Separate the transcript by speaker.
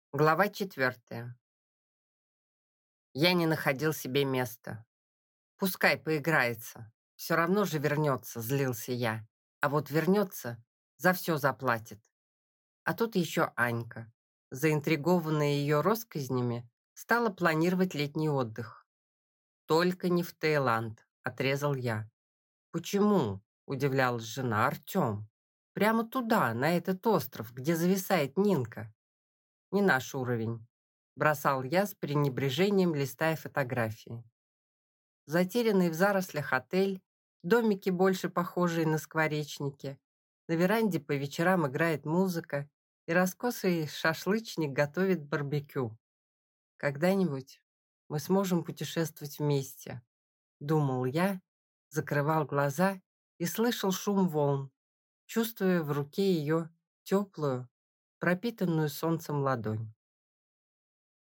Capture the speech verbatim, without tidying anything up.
Speaker 1: Глава четвертая. Я не находил себе места. Пускай поиграется. Все равно же вернется, злился я. А вот вернется, за все заплатит. А тут еще Анька, заинтригованная ее россказнями, стала планировать летний отдых. Только не в Таиланд, отрезал я. Почему? Удивлялась жена. Артем. Прямо туда, на этот остров, где зависает Нинка. Не наш уровень. Бросал я с пренебрежением, листая фотографии. Затерянный в зарослях отель, домики, больше похожие на скворечники. На веранде по вечерам играет музыка, и раскосый шашлычник готовит барбекю. Когда-нибудь мы сможем путешествовать вместе, думал я, закрывал глаза и слышал шум волн, чувствуя в руке ее теплую, пропитанную солнцем ладонь.